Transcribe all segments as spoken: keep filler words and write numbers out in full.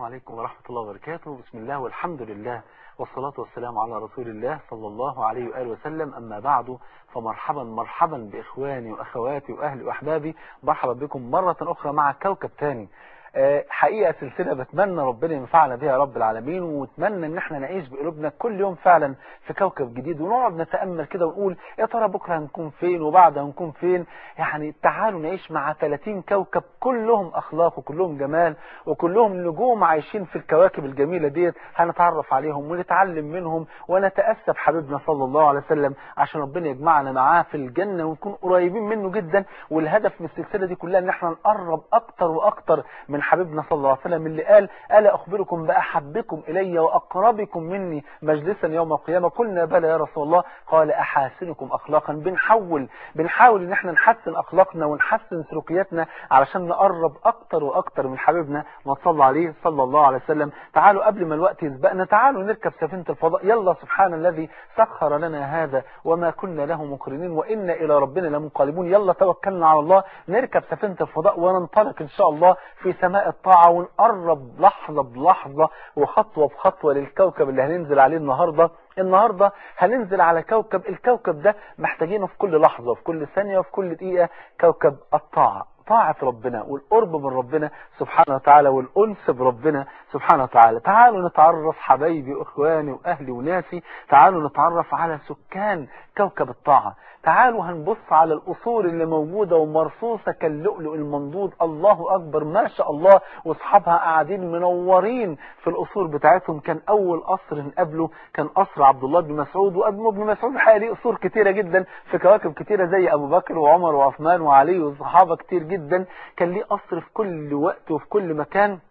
عليكم ورحمة الله وبركاته. بسم الله والحمد لله والصلاة والسلام على رسول الله صلى الله عليه وآله وسلم. أما بعد، فمرحبا مرحبا بإخواني وأخواتي وأهلي وأحبابي. مرحبا بكم مرة أخرى مع كوكب تاني. حقيقة سلسلة بتمنى ربنا ينفعنا بها يا رب العالمين، واتمنى ان احنا نعيش بقلوبنا كل يوم فعلا في كوكب جديد، ونقعد نتأمل كده ونقول يا ترى بكرة هنكون فين وبعد هنكون فين. يعني تعالوا نعيش مع ثلاثين كوكب كلهم اخلاق وكلهم جمال وكلهم نجوم عايشين في الكواكب الجميلة ديت، هنتعرف عليهم ونتعلم منهم ونتأسى بحبيبنا صلى الله عليه وسلم عشان ربنا يجمعنا معاه في الجنة ونكون قريبين منه جدا. والهدف من السلسلة دي كلها ان احنا نقرب اكتر واكتر من حبيبنا صلى الله عليه وسلم اللي قال: ألا أخبركم بأحبكم إلي وأقربكم مني مجلسا يوم القيامة؟ قلنا بلى يا رسول الله. قال: أحاسنكم أخلاقا. بنحاول بنحاول إن احنا نحسن أخلاقنا ونحسن سلوكياتنا علشان نقرب أكتر وأكتر من حبيبنا ونصلى عليه صلى الله عليه وسلم. تعالوا قبل ما الوقت يسبقنا، تعالوا نركب سفينة الفضاء. يلا، سبحان الذي سخر لنا هذا وما كنا له مقرنين وإنا إلى ربنا لمنقلبون. يلا توكلنا على الله، نركب سفينة الفضاء وننطلق إن شاء الله في سماء الطاعة، ونقرب لحظة بلحظة وخطوة بخطوة للكوكب اللي هننزل عليه النهاردة. النهاردة هننزل على كوكب، الكوكب ده محتاجينه في كل لحظة وفي كل ثانية وفي كل دقيقة، كوكب الطاعة، طاعة ربنا والقرب من ربنا سبحانه وتعالى والأنس بربنا سبحانه وتعالى. تعالوا نتعرف حبايبي وإخواني وأهلي وناسي، تعالوا نتعرف على سكان كوكب الطاعة. تعالوا هنبص على القصور اللي موجودة ومرصوصة كاللؤلؤ المنضود. الله أكبر، ما شاء الله، واصحابها قاعدين منورين في القصور بتاعتهم. كان أول قصر نقابله كان قصر عبد الله بن مسعود، وابن ابن مسعود الحقيقة ليه قصور كتيرة جدا في كواكب كتيرة زي أبو بكر وعمر وعثمان وعلي وصحابة كتير جدا. كان ليه قصر في كل وقت وفي كل مكان.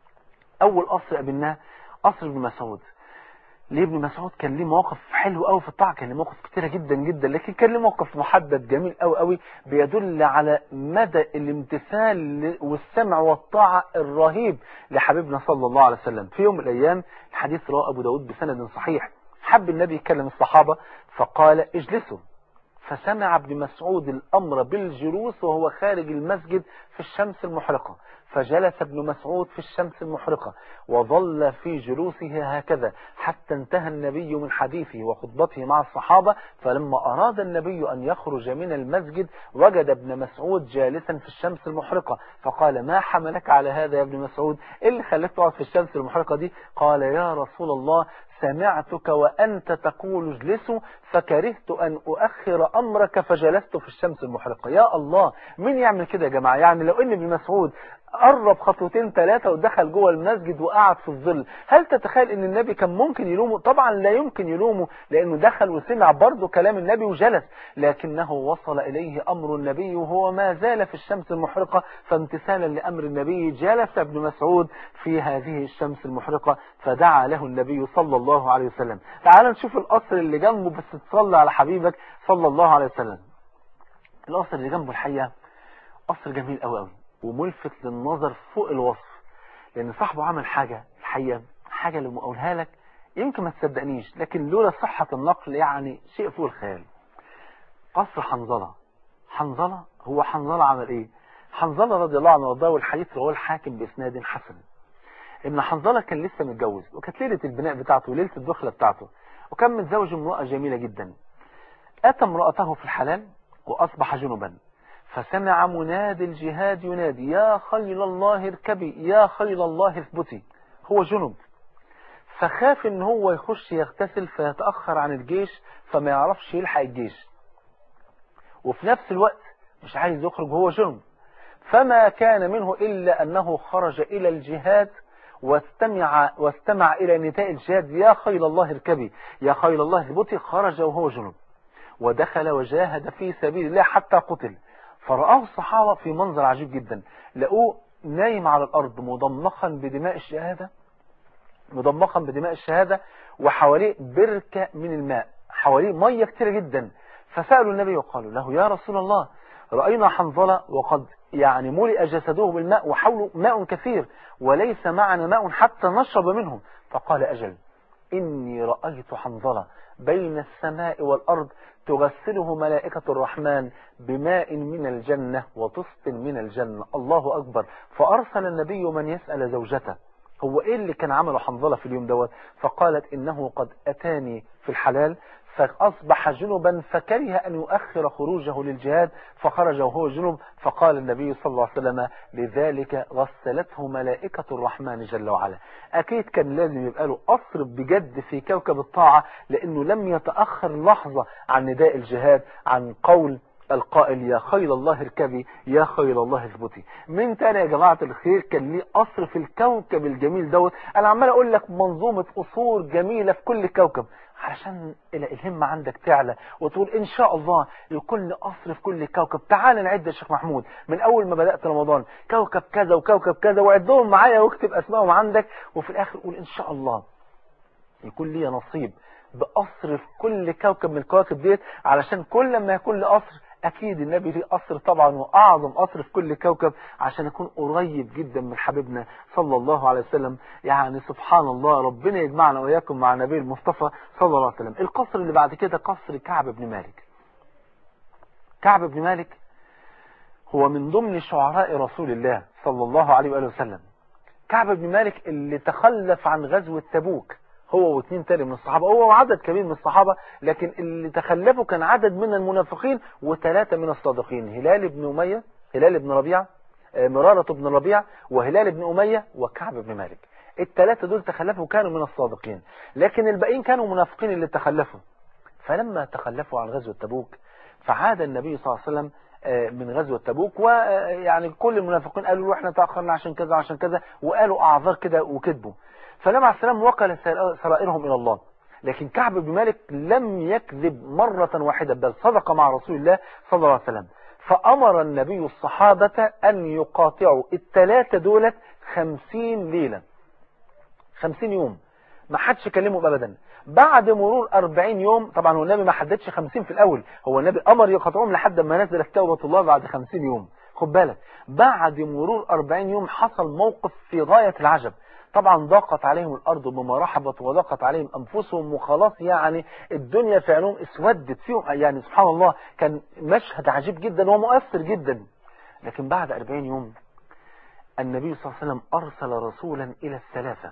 أول قصر قابلناه قصر ابن مسعود. ليه ابن مسعود كان ليه مواقف حلو قوي في الطاعة، كان ليه مواقف كتيرة جدا جدا، لكن كان ليه موقف محدد جميل قوي قوي بيدل على مدى الامتثال والسمع والطاعة الرهيب لحبيبنا صلى الله عليه وسلم. في يوم من الأيام، الحديث رواه أبو داود بسند صحيح، حب النبي يكلم الصحابة فقال: اجلسوا. فسمع ابن مسعود الأمر بالجلوس وهو خارج المسجد في الشمس المحرقة، فجلس ابن مسعود في الشمس المحرقة وظل في جلوسه هكذا حتى انتهى النبي من حديثه وخطبته مع الصحابة. فلما أراد النبي أن يخرج من المسجد وجد ابن مسعود جالسا في الشمس المحرقة، فقال: ما حملك على هذا يا ابن مسعود؟ إيه اللي خلاك تقعد في الشمس المحرقة دي؟ قال: يا رسول الله، سمعتك وأنت تقول اجلسوا فكرهت أن أؤخر أمرك فجلست في الشمس المحرقة. يا الله، مين يعمل كده يا جماعة؟ يعني لو ان ابن مسعود قرب خطوتين ثلاثة ودخل جوه المسجد وقعد في الظل، هل تتخيل ان النبي كان ممكن يلومه؟ طبعا لا يمكن يلومه، لانه دخل وسمع برضه كلام النبي وجلس، لكنه وصل اليه امر النبي وهو ما زال في الشمس المحرقة، فامتثالا لامر النبي جلس ابن مسعود في هذه الشمس المحرقة فدعا له النبي صلى الله عليه وسلم. تعال نشوف القصر اللي جنبه، بس تصلي على حبيبك صلى الله عليه وسلم. القصر اللي جنبه الحقيقة قصر جميل قوي قوي وملفت للنظر فوق الوصف، لان صاحبه عمل حاجة الحقيقة، حاجة اللي اقولها لك يمكن ما تصدقنيش، لكن لولا صحة النقل يعني شيء فوق الخيال. قصر حنظلة. حنظلة هو حنظلة عمل ايه؟ حنظلة رضي الله عنه وارضاه، والحديث رواه الحاكم باسناد حسن، ان حنظلة كان لسه متجوز، وكانت ليلة البناء بتاعته وليلة الدخلة بتاعته، وكان متزوج امرأة جميلة جدا. اتى امرأته في الحلال واصبح جنبا، فسمع منادي الجهاد ينادي: يا خيل الله اركبي، يا خيل الله اثبتي. هو جنب، فخاف ان هو يخش يغتسل فيتأخر عن الجيش فما يعرفش يلحق الجيش، وفي نفس الوقت مش عايز يخرج وهو جنب، فما كان منه إلا أنه خرج إلى الجهاد واستمع, واستمع إلى نداء الجهاد: يا خيل الله اركبي، يا خيل الله اثبتي. خرج وهو جنب ودخل وجاهد في سبيل الله حتى قتل. فرآه الصحابة في منظر عجيب جدا، لقوه نايم على الأرض مضمخا بدماء الشهادة مضمخا بدماء الشهادة وحواليه بركة من الماء، حواليه مية كتير جدا. فسألوا النبي وقالوا له: يا رسول الله، رأينا حنظلة وقد يعني ملئ جسده بالماء وحوله ماء كثير وليس معنا ماء حتى نشرب منه. فقال: أجل، إني رأيت حنظلة بين السماء والأرض تغسله ملائكة الرحمن بماء من الجنة وطست من الجنة. الله أكبر. فأرسل النبي من يسأل زوجته هو ايه اللي كان عمله حنظلة في اليوم دوت؟ فقالت انه قد اتاني في الحلال فاصبح جنبا فكره ان يؤخر خروجه للجهاد فخرج وهو جنب. فقال النبي صلى الله عليه وسلم لذلك غسلته ملائكة الرحمن جل وعلا. اكيد كان لازم يبقى له اثر بجد في كوكب الطاعة، لانه لم يتأخر لحظة عن نداء الجهاد، عن قول القائل يا خيل الله اركبي يا خيل الله اثبتي. من تاني يا جماعة الخير كان ليه قصر في الكوكب الجميل دوت؟ انا عمال اقول لك منظومة قصور جميلة في كل كوكب علشان الهمة عندك تعلى وتقول ان شاء الله يكون لي قصر في كل كوكب. تعال نعد يا شيخ محمود من اول ما بدأت رمضان كوكب كذا وكوكب كذا، وعدهم معايا واكتب اسمائهم عندك، وفي الاخر قول ان شاء الله يكون لي نصيب بقصر في كل كوكب من الكواكب ديت. علشان كل ما يكون لي قصر اكيد النبي ليه قصر طبعا، واعظم قصر في كل كوكب، عشان يكون قريب جدا من حبيبنا صلى الله عليه وسلم. يعني سبحان الله، ربنا يجمعنا واياكم مع النبي المصطفى صلى الله عليه وسلم. القصر اللي بعد كده قصر كعب بن مالك. كعب بن مالك هو من ضمن شعراء رسول الله صلى الله عليه وآله وسلم. كعب بن مالك اللي تخلف عن غزوة تبوك هو واثنين تاني من الصحابة، هو عدد كبير من الصحابة، لكن اللي تخلفوا كان عدد من المنافقين وثلاثة من الصادقين، هلال بن أمية، هلال بن ربيعة، مرارة بن ربيع، وهلال بن أمية، وكعب بن مالك. الثلاثة دول تخلفوا كانوا من الصادقين، لكن الباقيين كانوا منافقين اللي تخلفوا. فلما تخلفوا عن غزوة تبوك فعاد النبي صلى الله عليه وسلم من غزوة تبوك، ويعني كل المنافقين قالوا له احنا تأخرنا عشان كذا عشان كذا، وقالوا أعذار كده وكذبوا. فلما عليه السلام وكل سرائرهم إلى الله، لكن كعب بن مالك لم يكذب مرة واحدة، بل صدق مع رسول الله صلى الله عليه وسلم. فأمر النبي الصحابة أن يقاطعوا الثلاثة دولة خمسين ليلة، خمسين يوم ما حدش كلمهم أبدا. بعد مرور أربعين يوم، طبعا هو النبي ما حددش خمسين في الأول، هو النبي أمر يقاطعهم لحد ما نزلت توبة الله بعد خمسين يوم. خد بالك، بعد مرور أربعين يوم حصل موقف في غاية العجب. طبعا ضاقت عليهم الأرض بما رحبت وضاقت عليهم أنفسهم، وخلاص يعني الدنيا في عينهم اسودت فيهم. يعني سبحان الله كان مشهد عجيب جدا ومؤثر جدا. لكن بعد أربعين يوم النبي صلى الله عليه وسلم أرسل رسولا إلى الثلاثة،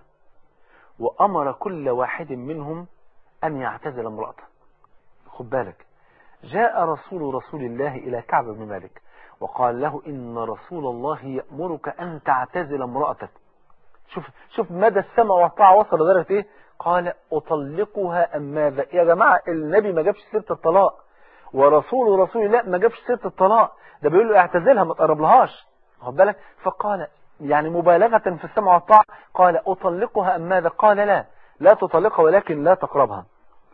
وأمر كل واحد منهم أن يعتزل امرأته. خد بالك، جاء رسول رسول الله إلى كعب بن مالك وقال له إن رسول الله يأمرك أن تعتزل امرأتك. شوف شوف مدى السمع والطاعة وصل لدرجة ايه؟ قال اطلقها ام ماذا؟ يا جماعة النبي ما جابش سيرة الطلاق، ورسول رسول الله ما جابش سيرة الطلاق، ده بيقول له اعتزلها ما تقربلهاش. واخد بالك؟ فقال يعني مبالغة في السمع والطاعة، قال اطلقها ام ماذا؟ قال لا لا تطلقها ولكن لا تقربها.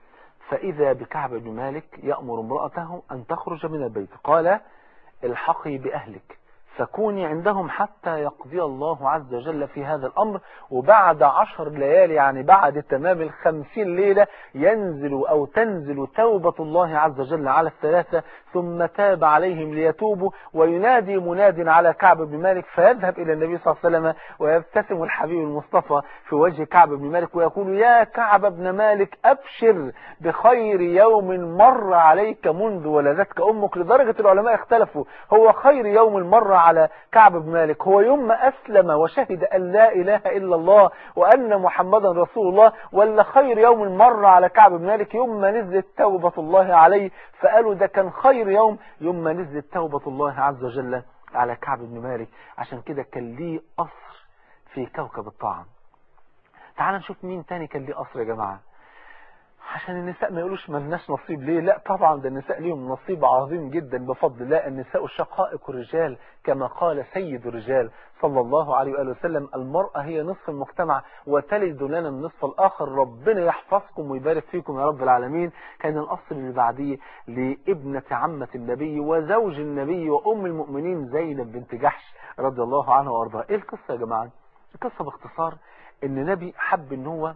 فاذا بكعب بن مالك يأمر امرأته ان تخرج من البيت، قال الحقي باهلك فكوني عندهم حتى يقضي الله عز وجل في هذا الأمر. وبعد عشر ليالي، يعني بعد تمام الخمسين ليلة، ينزل أو تنزل توبة الله عز وجل على الثلاثة، ثم تاب عليهم ليتوبوا. وينادي مناد على كعب بن مالك فيذهب إلى النبي صلى الله عليه وسلم ويبتسم الحبيب المصطفى في وجه كعب بن مالك ويقول يا كعب بن مالك أبشر بخير يوم مر عليك منذ ولدتك أمك. لدرجة العلماء اختلفوا، هو خير يوم مر على كعب بن مالك هو يوم ما أسلم وشهد أن لا إله إلا الله وأن محمدا رسول الله، ولا خير يوم مر على كعب بن مالك يوم ما نزلت توبة الله عليه؟ فقالوا ده كان خير يوم يوم ما نزلت توبة الله عز وجل على كعب بن مالك. عشان كده كان ليه قصر في كوكب الطاعة. تعال نشوف مين تاني كان ليه قصر يا جماعة، عشان النساء ما يقولوش ملناش نصيب. ليه؟ لا طبعا ده النساء ليهم نصيب عظيم جدا بفضل الله. النساء شقائق الرجال كما قال سيد الرجال صلى الله عليه وآله وسلم المرأة هي نصف المجتمع وتلد لنا النصف الآخر. ربنا يحفظكم ويبارك فيكم يا رب العالمين. كان الأصل اللي بعديه لابنة عمة النبي وزوج النبي وأم المؤمنين زينب بنت جحش رضي الله عنها وارضاها. ايه القصة يا جماعة؟ القصة باختصار ان النبي حب ان هو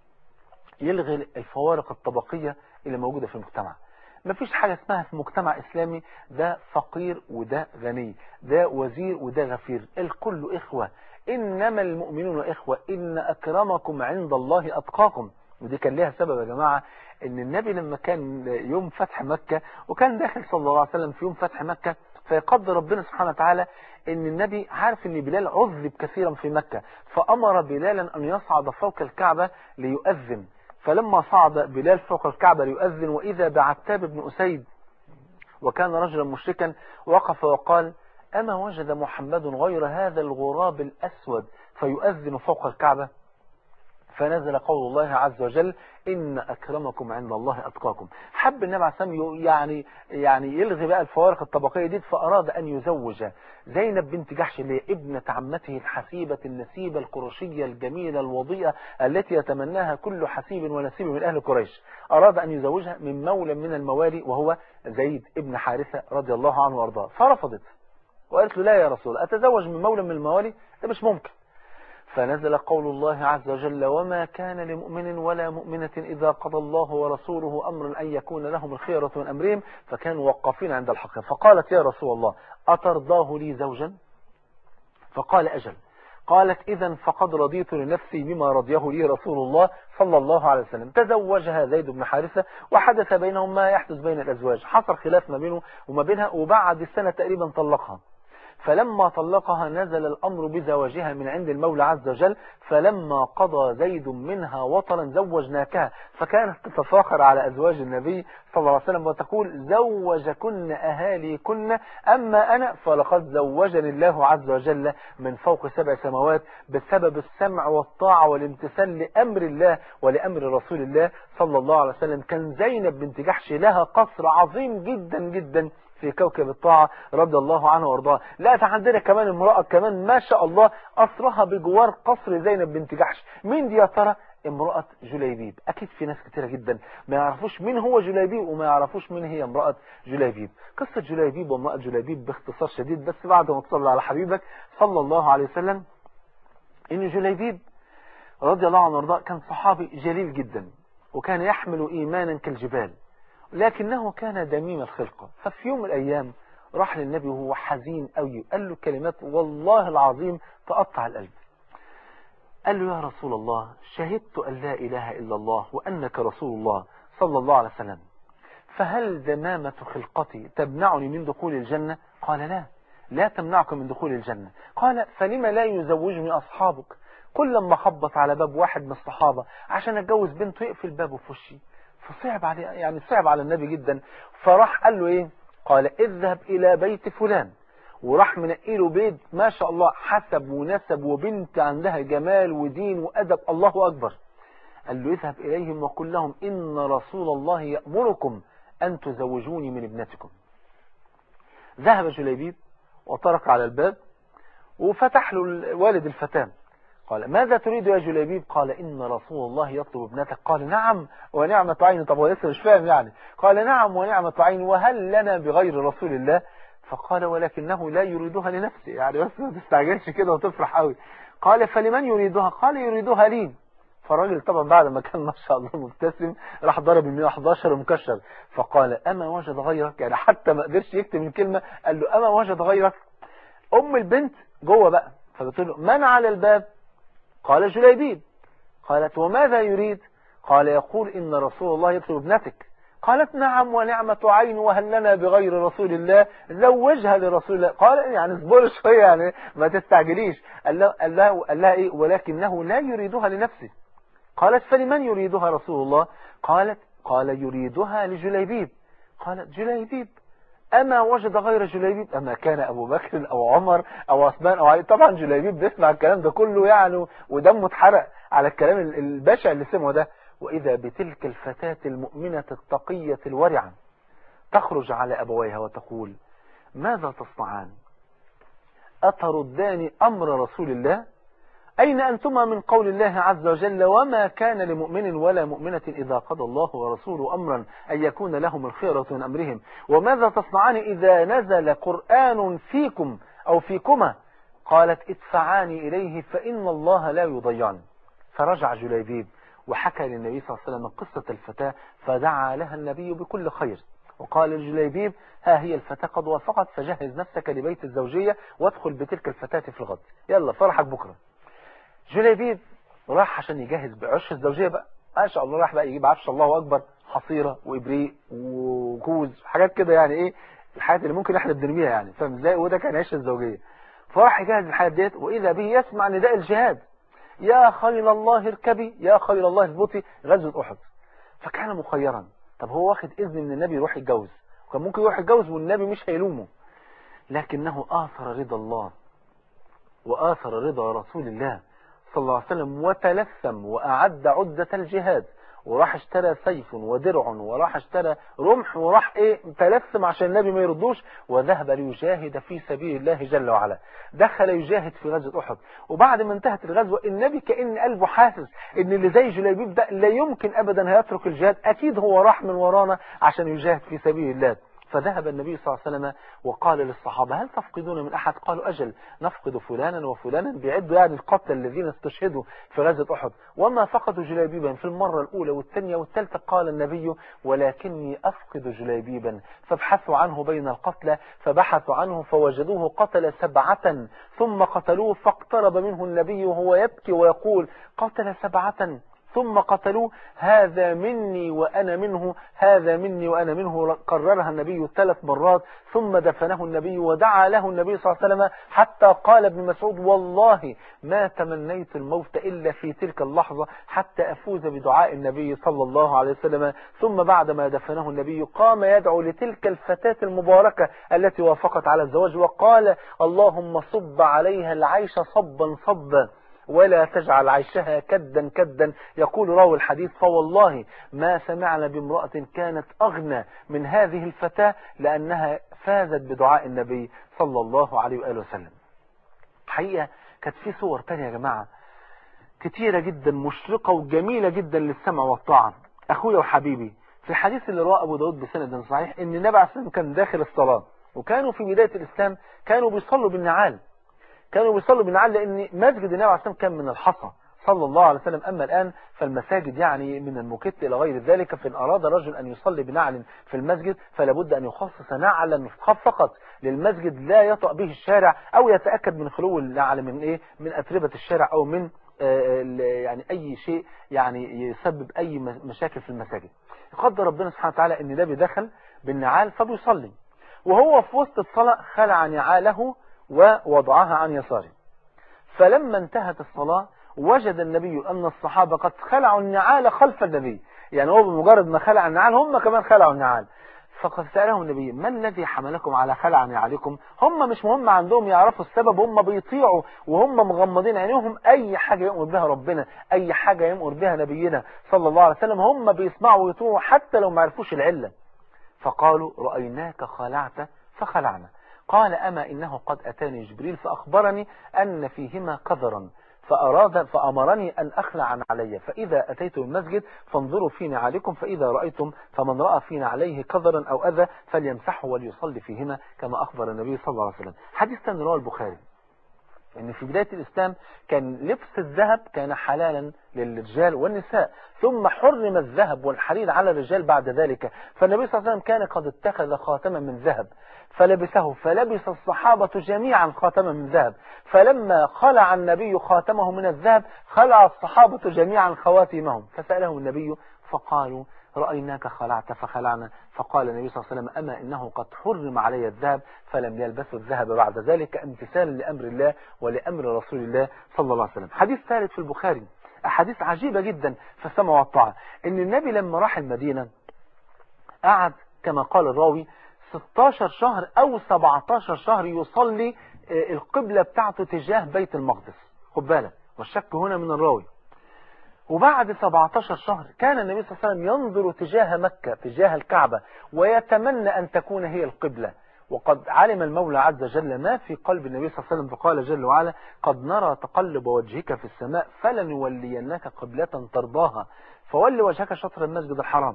يلغي الفوارق الطبقية اللي موجودة في المجتمع. مفيش حاجة اسمها في مجتمع إسلامي ده فقير وده غني، ده وزير وده غفير، الكل إخوة. إنما المؤمنون إخوة إن أكرمكم عند الله أتقاكم. ودي كان لها سبب يا جماعة، إن النبي لما كان يوم فتح مكة وكان داخل صلى الله عليه وسلم في يوم فتح مكة، فيقدر ربنا سبحانه وتعالى ان النبي عارف ان بلال عذب كثيرا في مكة، فأمر بلالا أن يصعد فوق الكعبة ليؤذن. فلما صعد بلال فوق الكعبة ليؤذن، وإذا بعتاب بن أسيد وكان رجلا مشركا وقف وقال: أما وجد محمد غير هذا الغراب الأسود فيؤذن فوق الكعبة؟ فنزل قول الله عز وجل: إن أكرمكم عند الله أتقاكم. حب النبي عليه الصلاة والسلام يعني يعني يلغي بقى الفوارق الطبقية دي، فأراد أن يزوج زينب بنت جحش اللي هي ابنة عمته الحسيبة النسيبة القرشية الجميلة الوضيئة التي يتمناها كل حسيب ونسيب من أهل قريش. أراد أن يزوجها من مولى من الموالي وهو زيد ابن حارثة رضي الله عنه وارضاه، فرفضت وقالت له: لا يا رسول الله، أتزوج من مولى من الموالي؟ ده مش ممكن. فنزل قول الله عز وجل: وما كان لمؤمن ولا مؤمنة إذا قضى الله ورسوله أمرا أن يكون لهم الخيرة من أمرهم، فكانوا وقافين عند الحق. فقالت: يا رسول الله، أترضاه لي زوجا؟ فقال: أجل. قالت: إذا فقد رضيت لنفسي بما رضيه لي رسول الله صلى الله عليه وسلم. تزوجها زيد بن حارثة، وحدث بينهم ما يحدث بين الأزواج، حصل خلاف ما بينه وما بينها، وبعد السنة تقريبا طلقها. فلما طلقها نزل الأمر بزواجها من عند المولى عز وجل، فلما قضى زيد منها وطرا زوجناكها. فكانت تتفاخر على أزواج النبي صلى الله عليه وسلم وتقول: زوجكن أهاليكن، أما أنا فلقد زوجني الله عز وجل من فوق سبع سماوات بسبب السمع والطاعة والامتثال لأمر الله ولأمر رسول الله صلى الله عليه وسلم. كان زينب بنت جحش لها قصر عظيم جدا جدا في كوكب الطاعة رضي الله عنه وارضاه. لا، عندنا كمان امرأة كمان ما شاء الله أسرها بجوار قصر زينب بنت جحش. مين دي يا ترى؟ امرأة جليبيب. أكيد في ناس كتيرة جدا ما يعرفوش مين هو جليبيب وما يعرفوش مين هي امرأة جليبيب. قصة جليبيب وامرأة جليبيب باختصار شديد، بس بعد ما تصلي على حبيبك صلى الله عليه وسلم، إن جليبيب رضي الله عنه وارضاه كان صحابي جليل جدا، وكان يحمل إيمانا كالجبال، لكنه كان دميم الخلقة. ففي يوم من الأيام راح للنبي وهو حزين قوي، قال له كلمات والله العظيم تقطع القلب. قال له: يا رسول الله، شهدت أن لا إله إلا الله وأنك رسول الله صلى الله عليه وسلم، فهل دمامة خلقتي تمنعني من دخول الجنة؟ قال: لا، لا تمنعك من دخول الجنة. قال: فلما لا يزوجني أصحابك؟ كل ما خبط على باب واحد من الصحابة عشان أتجوز بنته يقفل بابه في وشي. فصعب عليه، يعني صعب على النبي جدا. فراح قال له ايه؟ قال: اذهب الى بيت فلان. وراح منقي له بيت ما شاء الله حسب ونسب وبنت عندها جمال ودين وادب، الله اكبر. قال له: اذهب اليهم وقل لهم ان رسول الله يأمركم ان تزوجوني من ابنتكم. ذهب جليبيب وطرق على الباب وفتح له والد الفتاة. قال: ماذا تريد يا جليبيب؟ قال: إن رسول الله يطلب ابنتك. قال: نعم ونعمة عين. طب هو لسه مش فاهم يعني. قال: نعم ونعمة عين، وهل لنا بغير رسول الله؟ فقال: ولكنه لا يريدها لنفسه، يعني بس ما تستعجلش كده وتفرح قوي. قال: فلمن يريدها؟ قال: يريدها لي. فالراجل طبعا بعد ما كان ما شاء الله مبتسم راح ضرب ال مئة وأحد عشر مكشر. فقال: أما وجد غيرك؟ يعني حتى ما قدرش يكتب الكلمة، قال له: أما وجد غيرك؟ أم البنت جوه بقى، فبتقول له: من على الباب؟ قال: جليبيب. قالت: وماذا يريد؟ قال: يقول إن رسول الله يطلب ابنتك. قالت: نعم ونعمة عين، وهل لنا بغير رسول الله؟ زوجها لرسول الله. قال: يعني اصبر شوية، يعني ما تستعجليش. قال له قال له قال لها إيه؟ ولكنه لا يريدها لنفسه. قالت: فلمن يريدها رسول الله؟ قالت: قال: يريدها لجليبيب. قالت: جليبيب؟ أما وجد غير جليبيب؟ أما كان أبو بكر أو عمر أو عثمان أو علي؟ طبعا جليبيب بيسمع الكلام ده كله يعني ودمه اتحرق على الكلام البشع اللي سمعه ده. وإذا بتلك الفتاة المؤمنة التقية الورعة تخرج على أبويها وتقول: ماذا تصنعان؟ أتردان أمر رسول الله؟ أين أنتما من قول الله عز وجل: وما كان لمؤمن ولا مؤمنة إذا قضى الله ورسوله أمرا أن يكون لهم الخيرة من أمرهم؟ وماذا تصنعان إذا نزل قرآن فيكم أو فيكما؟ قالت: ادفعاني إليه فإن الله لا يضيعني. فرجع جليبيب وحكى للنبي صلى الله عليه وسلم قصة الفتاة، فدعا لها النبي بكل خير، وقال لجليبيب: ها هي الفتاة قد وافقت، فجهز نفسك لبيت الزوجية وادخل بتلك الفتاة في الغد، يلا فرحك بكرة. جليبيب راح عشان يجهز بعش الزوجية بقى، ما شاء الله، راح بقى يجيب عفش الله أكبر، حصيرة وإبريق وجوز حاجات كده، يعني إيه الحياة اللي ممكن احنا بنرميها يعني، فاهم ازاي؟ وده كان عيشه الزوجيه. فراح يجهز الحياة ديت، واذا به يسمع نداء الجهاد: يا خيل الله اركبي، يا خيل الله اثبتي، غزوة احد. فكان مخيرا. طب هو واخد اذن من النبي يروح يتجوز، وكان ممكن يروح يتجوز والنبي مش هيلومه، لكنه آثر رضا الله وآثر رضا رسول الله صلى الله عليه وسلم، وتلثم وأعد عدة الجهاد، وراح اشترى سيف ودرع، وراح اشترى رمح، وراح ايه تلثم عشان النبي ما يردوش، وذهب ليجاهد في سبيل الله جل وعلا. دخل يجاهد في غزوة أحد، وبعد ما انتهت الغزوة النبي كأن قلبه حاسس ان اللي زي جليبيب ده لا يمكن ابدا هيترك الجهاد، اكيد هو راح من ورانا عشان يجاهد في سبيل الله. فذهب النبي صلى الله عليه وسلم وقال للصحابة: هل تفقدون من أحد؟ قالوا: أجل، نفقد فلانا وفلانا، بيعدوا يعني القتلى الذين استشهدوا في غزوة أحد، وما فقدوا جليبيبا في المرة الأولى والثانية والثالثة. قال النبي: ولكني أفقد جليبيبا. فابحثوا عنه بين القتلى، فبحثوا عنه فوجدوه قتل سبعة ثم قتلوه، فاقترب منه النبي وهو يبكي ويقول: قتل سبعة ثم قتلوه، هذا مني وأنا منه، هذا مني وأنا منه. كررها النبي ثلاث مرات، ثم دفنه النبي ودعا له النبي صلى الله عليه وسلم، حتى قال ابن مسعود: والله ما تمنيت الموت إلا في تلك اللحظة حتى أفوز بدعاء النبي صلى الله عليه وسلم. ثم بعد ما دفنه النبي قام يدعو لتلك الفتاة المباركة التي وافقت على الزواج، وقال: اللهم صب عليها العيش صبا صبا ولا تجعل عيشها كدا كدا. يقول راوي الحديث: فوالله ما سمعنا بامرأة كانت أغنى من هذه الفتاة، لأنها فازت بدعاء النبي صلى الله عليه وآله وسلم. حقيقة كانت في صور تانية يا جماعة كتيرة جدا مشرقة وجميلة جدا للسمع والطاعة. أخويا وحبيبي، في الحديث اللي رواه أبو داود بسند صحيح إن النبي عليه الصلاة والسلام كان داخل الصلاة، وكانوا في بداية الإسلام كانوا بيصلوا بالنعال، كانوا بيصلوا بالنعال، لأن مسجد النبي عليه الصلاة والسلام كان من الحصى صلى الله عليه وسلم. أما الآن فالمساجد يعني من المكت إلى غير ذلك، فإن أراد رجل أن يصلي بنعل في المسجد فلا بد أن يخصص نعلا فقط للمسجد لا يطأ به الشارع، أو يتأكد من خلو النعل من إيه من أتربة الشارع، أو من يعني أي شيء يعني يسبب أي مشاكل في المساجد. يقدر ربنا سبحانه وتعالى أن النبي دخل بالنعال فبيصلي، وهو في وسط الصلاة خلع نعاله ووضعها عن يساره. فلما انتهت الصلاة وجد النبي أن الصحابة قد خلعوا النعال خلف النبي، يعني هو بمجرد ما خلع النعال هم كمان خلعوا النعال. فقد سألهم النبي: ما الذي حملكم على خلع نعالكم؟ هم مش مهم عندهم يعرفوا السبب، هم بيطيعوا وهم مغمضين عينيهم، أي حاجة يأمر بها ربنا، أي حاجة يأمر بها نبينا صلى الله عليه وسلم هم بيسمعوا ويطيعوا حتى لو ما عرفوش العلة. فقالوا: رأيناك خلعت فخلعنا. قال: أما إنه قد أتاني جبريل فأخبرني أن فيهما قذرا، فأراد فأمرني أن أخلع علي، فإذا أتيت المسجد فانظروا في نعالكم، فإذا رأيتم فمن رأى في عليه قذرا أو أذى فليمسحه وليصلي فيهما، كما أخبر النبي صلى الله عليه وسلم. حديث ثاني رواه البخاري ان في بداية الإسلام كان لبس الذهب كان حلالا للرجال والنساء، ثم حرم الذهب والحرير على الرجال بعد ذلك. فالنبي صلى الله عليه وسلم كان قد اتخذ خاتما من ذهب فلبسه، فلبس الصحابة جميعا خاتما من ذهب، فلما خلع النبي خاتمه من الذهب خلع الصحابة جميعا خواتمهم. فسألهم النبي فقالوا: رأيناك خلعت فخلعنا. فقال النبي صلى الله عليه وسلم: أما إنه قد حرم علي الذهب، فلم يلبسوا الذهب بعد ذلك امتثالا لأمر الله ولأمر رسول الله صلى الله عليه وسلم. حديث ثالث في البخاري، أحاديث عجيبة جدا في السمع والطاعة، إن النبي لما راح المدينة قعد كما قال الراوي ستاشر شهر أو سبعتاشر شهر يصلي القبلة بتاعته تجاه بيت المقدس، خد بالك والشك هنا من الراوي. وبعد سبعتاشر شهر كان النبي صلى الله عليه وسلم ينظر تجاه مكة تجاه الكعبة ويتمنى أن تكون هي القبلة، وقد علم المولى عز وجل ما في قلب النبي صلى الله عليه وسلم، فقال جل وعلا: قد نرى تقلب وجهك في السماء فلنولينك قبلة ترضاها فول وجهك شطر المسجد الحرام.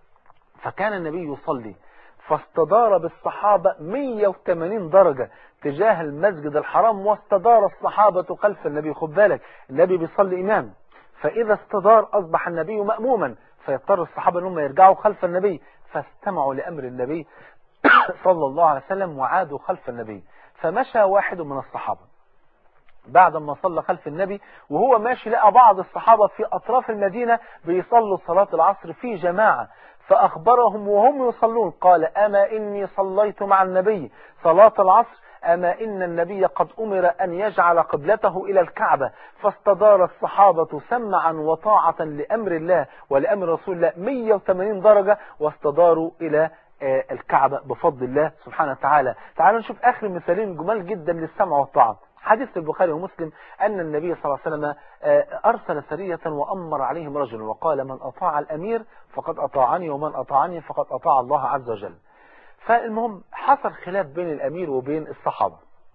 فكان النبي يصلي فاستدار بالصحابة مية وثمانين درجة تجاه المسجد الحرام، واستدار الصحابة خلف النبي. خد بالك النبي بيصلي إمام، فإذا استدار أصبح النبي مأموما، فيضطر الصحابة أنهم يرجعوا خلف النبي، فاستمعوا لأمر النبي صلى الله عليه وسلم وعادوا خلف النبي. فمشى واحد من الصحابة بعد ما صلى خلف النبي، وهو ماشي لقى بعض الصحابة في أطراف المدينة بيصلوا صلاة العصر في جماعة، فأخبرهم وهم يصلون قال أما إني صليت مع النبي صلاة العصر أما إن النبي قد أمر أن يجعل قبلته إلى الكعبة فاستدار الصحابة سمعا وطاعة لأمر الله ولأمر رسول الله مية وثمانين درجة واستداروا إلى الكعبة بفضل الله سبحانه وتعالى. تعالوا نشوف آخر مثالين جمال جدا للسمع والطاعة. حديث البخاري ومسلم أن النبي صلى الله عليه وسلم أرسل سرية وأمر عليهم رجل وقال من أطاع الأمير فقد أطاعني ومن أطاعني فقد أطاع الله عز وجل. فالمهم حصل خلاف بين الأمير وبين الصحابة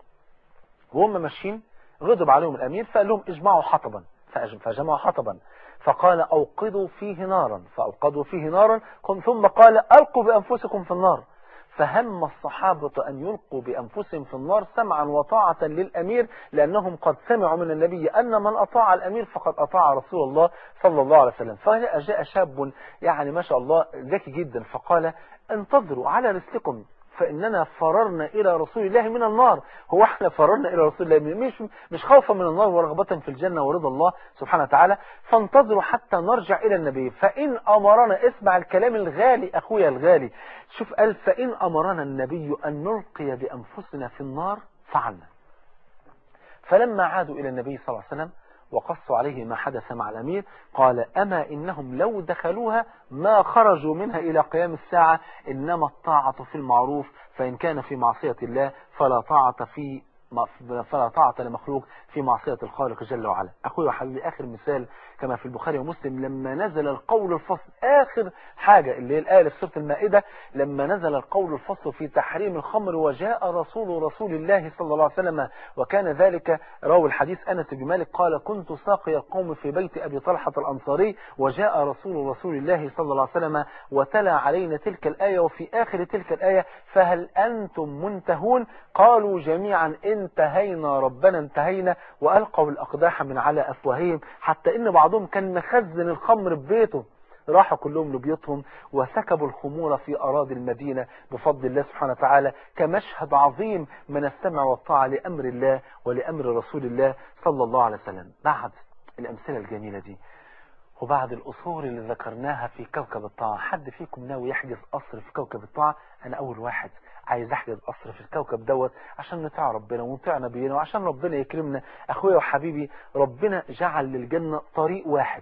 وهم ماشيين غضب عليهم الأمير فقال لهم اجمعوا حطبا فجمعوا حطبا فقال أوقدوا فيه نارا فأوقدوا فيه نارا ثم قال ألقوا بأنفسكم في النار فهم الصحابة أن يلقوا بأنفسهم في النار سمعا وطاعة للأمير لأنهم قد سمعوا من النبي أن من أطاع الأمير فقد أطاع رسول الله صلى الله عليه وسلم. فجاء شاب يعني ما شاء الله ذكي جدا فقال انتظروا على رسلكم فإننا فررنا إلى رسول الله من النار. هو احنا فررنا إلى رسول الله مش مش خوفا من النار ورغبة في الجنة ورضا الله سبحانه وتعالى فانتظروا حتى نرجع إلى النبي فإن أمرنا اسمع الكلام الغالي أخويا الغالي شوف قال فإن أمرنا النبي أن نلقي بأنفسنا في النار فعلنا. فلما عادوا إلى النبي صلى الله عليه وسلم وقصوا عليه ما حدث مع الأمير قال أما إنهم لو دخلوها ما خرجوا منها إلى قيام الساعة إنما الطاعة في المعروف فإن كان في معصية الله فلا طاعة في فلا طاعة لمخلوق في معصية الخالق جل وعلا. أخوي وحبيبي آخر مثال كما في البخاري ومسلم لما نزل القول الفصل آخر حاجة اللي هي الآية في سورة المائدة لما نزل القول الفصل في تحريم الخمر وجاء رسول رسول الله صلى الله عليه وسلم وكان ذلك راوي الحديث أنس بن مالك قال كنت ساقي القوم في بيت أبي طلحة الأنصاري وجاء رسول رسول الله صلى الله عليه وسلم وتلا علينا تلك الآية وفي آخر تلك الآية فهل أنتم منتهون قالوا جميعا انتهينا ربنا انتهينا وألقوا الأقداح من على أفواههم حتى إن بعضهم كان مخزن الخمر ببيته راحوا كلهم لبيوتهم وسكبوا الخمور في أراضي المدينة بفضل الله سبحانه وتعالى كمشهد عظيم من السمع والطاعة لأمر الله ولأمر رسول الله صلى الله عليه وسلم. بعد الأمثلة الجميلة دي وبعد الأصول اللي ذكرناها في كوكب الطاعة حد فيكم ناوي يحجز قصر في كوكب الطاعة؟ أنا أول واحد عايز احجز قصر في الكوكب دوت عشان نطيع ربنا ونطيع نبينا وعشان ربنا يكرمنا. أخويا وحبيبي ربنا جعل للجنة طريق واحد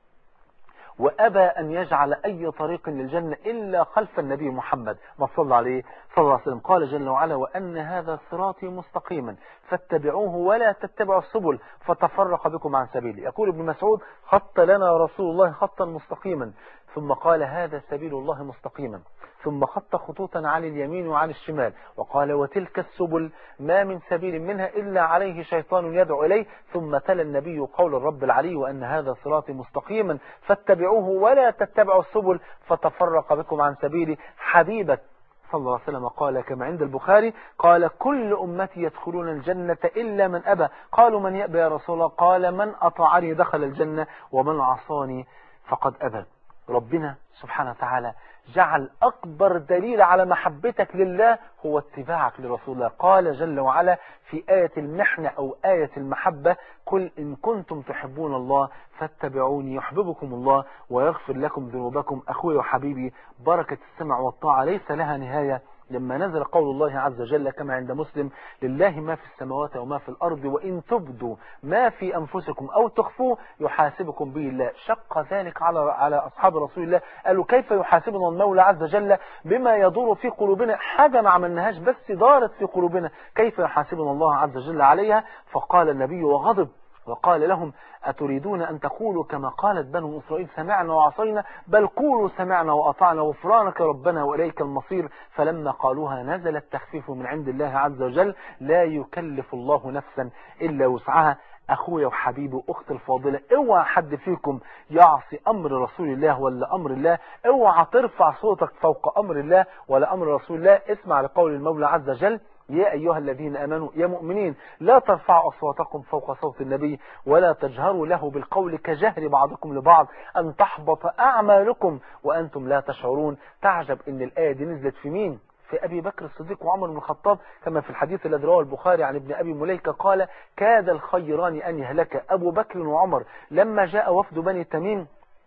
وأبى أن يجعل أي طريق للجنة إلا خلف النبي محمد ما صلى عليه صلى الله عليه وسلم. قال جل وعلا وأن هذا صراطي مستقيما فاتبعوه ولا تتبعوا السبل فتفرق بكم عن سبيله. يقول ابن مسعود خط لنا رسول الله خطا مستقيما ثم قال هذا سبيل الله مستقيما ثم خط خطوطا عن اليمين وعن الشمال وقال وتلك السبل ما من سبيل منها إلا عليه شيطان يدعو إليه ثم تلا النبي قول الرب العلي وأن هذا صراطي مستقيما فاتبعوه ولا تتبعوا السبل فتفرق بكم عن سبيله. حبيبك صلى الله عليه وسلم قال كما عند البخاري قال كل أمتي يدخلون الجنة إلا من أبى قالوا من يأبى يا رسول الله قال من أطاعني دخل الجنة ومن عصاني فقد أبى. ربنا سبحانه وتعالى جعل أكبر دليل على محبتك لله هو اتباعك لرسول الله. قال جل وعلا في آية المحنة أو آية المحبة قل إن كنتم تحبون الله فاتبعوني يحببكم الله ويغفر لكم ذنوبكم. أخوي وحبيبي بركة السمع والطاعة ليس لها نهاية. لما نزل قول الله عز وجل كما عند مسلم لله ما في السماوات وما في الأرض وإن تبدوا ما في أنفسكم أو تخفوه يحاسبكم به الله. شق ذلك على على أصحاب رسول الله قالوا كيف يحاسبنا المولى عز وجل بما يدور في قلوبنا حاجة ما عملناهاش بس دارت في قلوبنا كيف يحاسبنا الله عز وجل عليها. فقال النبي وغضب وقال لهم أتريدون أن تقولوا كما قالت بنو إسرائيل سمعنا وعصينا بل قولوا سمعنا وأطعنا غفرانك ربنا وإليك المصير. فلما قالوها نزل التخفيف من عند الله عز وجل لا يكلف الله نفسا إلا وسعها. أخويا وحبيبي وأخت الفاضلة اوعى حد فيكم يعصي أمر رسول الله ولا أمر الله. اوعى ترفع صوتك فوق أمر الله ولا أمر رسول الله. اسمع لقول المولى عز وجل يا أيها الذين آمنوا يا مؤمنين لا ترفعوا أصواتكم فوق صوت النبي ولا تجهروا له بالقول كجهر بعضكم لبعض أن تحبط أعمالكم وأنتم لا تشعرون. تعجب إن الآية دي نزلت في مين؟ في أبي بكر الصديق وعمر بن الخطاب كما في الحديث الذي رواه البخاري عن ابن أبي مليكة قال كاد الخيران أن يهلك أبو بكر وعمر لما جاء وفد بني تميم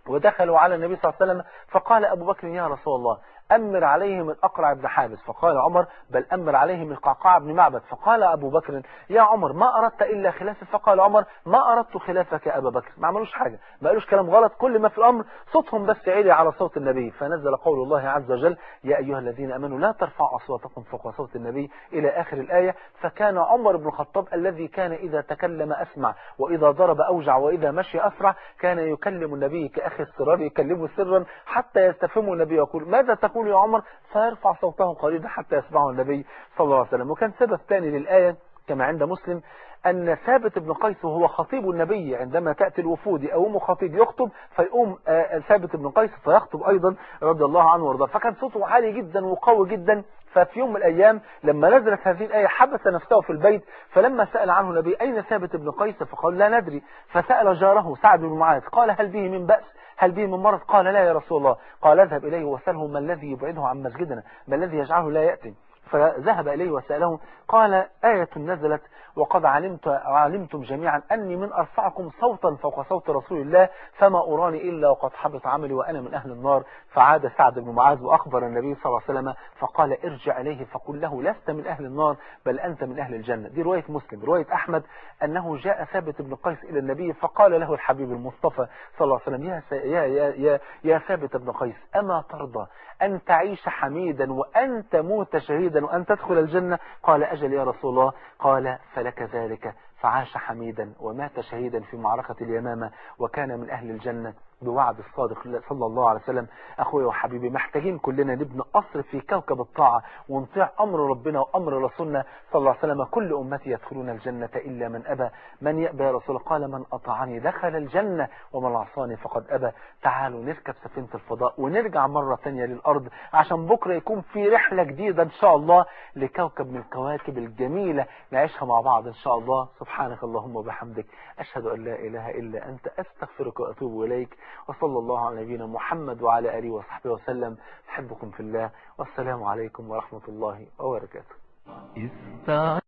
ودخلوا على النبي صلى الله عليه وسلم فقال أبو بكر يا رسول الله أمر عليهم الأقرع بن حابس، فقال عمر بل أمر عليهم القعقاع بن معبد، فقال أبو بكر يا عمر ما أردت إلا خلافي، فقال عمر ما أردت خلافك يا أبا بكر. ما عملوش حاجة، ما قالوش كلام غلط، كل ما في الأمر صوتهم بس عالي على صوت النبي. فنزل قول الله عز وجل يا أيها الذين أمنوا لا ترفعوا أصواتكم فوق صوت النبي إلى آخر الآية. فكان عمر بن الخطاب الذي كان إذا تكلم أسمع وإذا ضرب أوجع وإذا مشي أسرع كان يكلم النبي كأخي السرار، يكلمه سرا حتى يستفهمه النبي يقول ماذا تقول يا عمر، فيرفع صوته قليلا حتى يسمعه النبي صلى الله عليه وسلم. وكان سبب ثاني للآية كما عند مسلم أن ثابت بن قيس وهو خطيب النبي عندما تأتي الوفود يقوم خطيب يخطب فيقوم ثابت بن قيس فيخطب أيضا رضي الله عنه وارضاه، فكان صوته عالي جدا وقوي جدا. ففي يوم من الأيام لما نزلت هذه الآية حبس نفسه في البيت، فلما سأل عنه النبي أين ثابت بن قيس فقال لا ندري، فسأل جاره سعد بن معاذ قال هل به من بأس، هل به من مرض، قال لا يا رسول الله. قال اذهب إليه وسأله ما الذي يبعده عن مسجدنا، ما الذي يجعله لا يأتي. فذهب إليه وسأله قال آية نزلت وقد علمت علمتم جميعا أني من أرفعكم صوتا فوق صوت رسول الله فما أراني إلا وقد حبط عملي وأنا من أهل النار. فعاد سعد بن معاذ وأخبر النبي صلى الله عليه وسلم فقال ارجع إليه فقل له لست من أهل النار بل أنت من أهل الجنة. دي رواية مسلم. رواية أحمد أنه جاء ثابت بن قيس إلى النبي فقال له الحبيب المصطفى صلى الله عليه وسلم يا, يا, يا, يا, يا ثابت بن قيس أما ترضى أن تعيش حميدا وأن تموت شهيدا وأن تدخل الجنة؟ قال أجل يا رسول الله. قال فلك ذلك، فعاش حميدا ومات شهيدا في معركة اليمامة وكان من أهل الجنة بوعد الصادق صلى الله عليه وسلم. أخوي وحبيبي محتاجين كلنا نبني قصر في كوكب الطاعة ونطيع أمر ربنا وأمر رسولنا صلى الله عليه وسلم. كل أمتي يدخلون الجنة إلا من أبى، من يأبى يا رسول الله؟ قال من أطاعني دخل الجنة ومن عصاني فقد أبى. تعالوا نركب سفينة الفضاء ونرجع مرة ثانية للأرض عشان بكرة يكون في رحلة جديدة إن شاء الله لكوكب من الكواكب الجميلة نعيشها مع بعض إن شاء الله. سبحانك اللهم وبحمدك أشهد أن لا إله إلا أنت أستغفرك وأتوب إليك. وصلى الله على نبينا محمد وعلى آله وصحبه وسلم. أحبكم في الله والسلام عليكم ورحمة الله وبركاته.